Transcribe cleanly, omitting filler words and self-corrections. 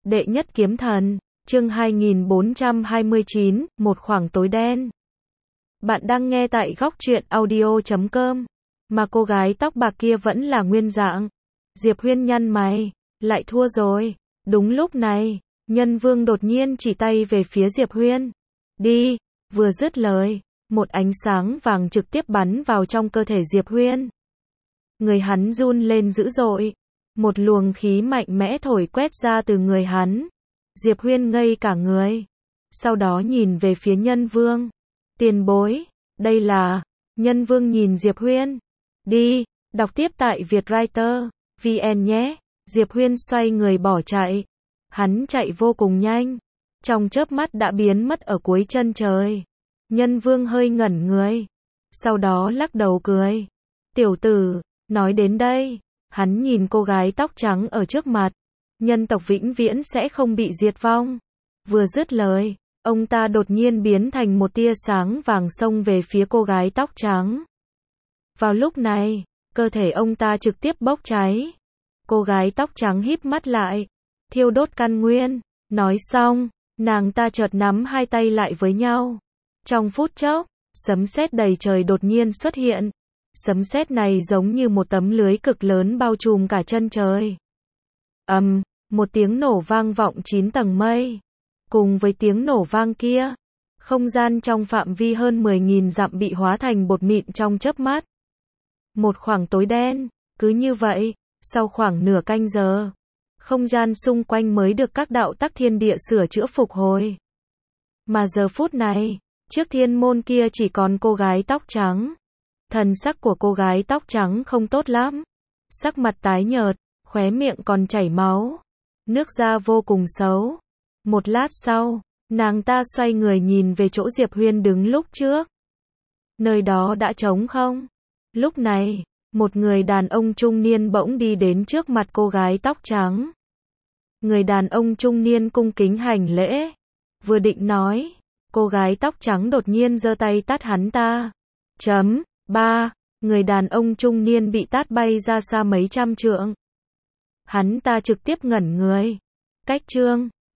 Đệ nhất kiếm thần, chương 2429, một khoảng tối đen. Bạn đang nghe tại góc truyện audio.com, mà cô gái tóc bạc kia vẫn là nguyên dạng. Diệp Huyên nhăn mày, lại thua rồi. Đúng lúc này, Nhân Vương đột nhiên chỉ tay về phía Diệp Huyên. Đi, vừa dứt lời, một ánh sáng vàng trực tiếp bắn vào trong cơ thể Diệp Huyên. Người hắn run lên dữ dội. Một luồng khí mạnh mẽ thổi quét ra từ người hắn. Diệp Huyên ngây cả người. Sau đó nhìn về phía Nhân Vương. Tiền bối, đây là... Nhân Vương nhìn Diệp Huyên. Đi, đọc tiếp tại Vietwriter VN nhé. Diệp Huyên xoay người bỏ chạy. Hắn chạy vô cùng nhanh. Trong chớp mắt đã biến mất ở cuối chân trời. Nhân Vương hơi ngẩn người. Sau đó lắc đầu cười. Tiểu tử, nói đến đây. Hắn nhìn cô gái tóc trắng ở trước mặt. Nhân tộc vĩnh viễn sẽ không bị diệt vong. Vừa dứt lời, ông ta đột nhiên biến thành một tia sáng vàng xông về phía cô gái tóc trắng. Vào lúc này, cơ thể ông ta trực tiếp bốc cháy. Cô gái tóc trắng híp mắt lại, thiêu đốt căn nguyên. Nói xong, nàng ta chợt nắm hai tay lại với nhau. Trong phút chốc, sấm sét đầy trời đột nhiên xuất hiện. Sấm sét này giống như một tấm lưới cực lớn bao trùm cả chân trời. Một tiếng nổ vang vọng 9 tầng mây. Cùng với tiếng nổ vang kia, không gian trong phạm vi hơn 10.000 dặm bị hóa thành bột mịn trong chớp mắt. Một khoảng tối đen, cứ như vậy, sau khoảng nửa canh giờ, không gian xung quanh mới được các đạo tắc thiên địa sửa chữa phục hồi. Mà giờ phút này, trước thiên môn kia chỉ còn cô gái tóc trắng. Thần sắc của cô gái tóc trắng không tốt lắm. Sắc mặt tái nhợt, khóe miệng còn chảy máu. Nước da vô cùng xấu. Một lát sau, nàng ta xoay người nhìn về chỗ Diệp Huyên đứng lúc trước. Nơi đó đã trống không. Lúc này, một người đàn ông trung niên bỗng đi đến trước mặt cô gái tóc trắng. Người đàn ông trung niên cung kính hành lễ. Vừa định nói, cô gái tóc trắng đột nhiên giơ tay tát hắn ta. Người đàn ông trung niên bị tát bay ra xa mấy trăm trượng. Hắn ta trực tiếp ngẩn người. Cách trương,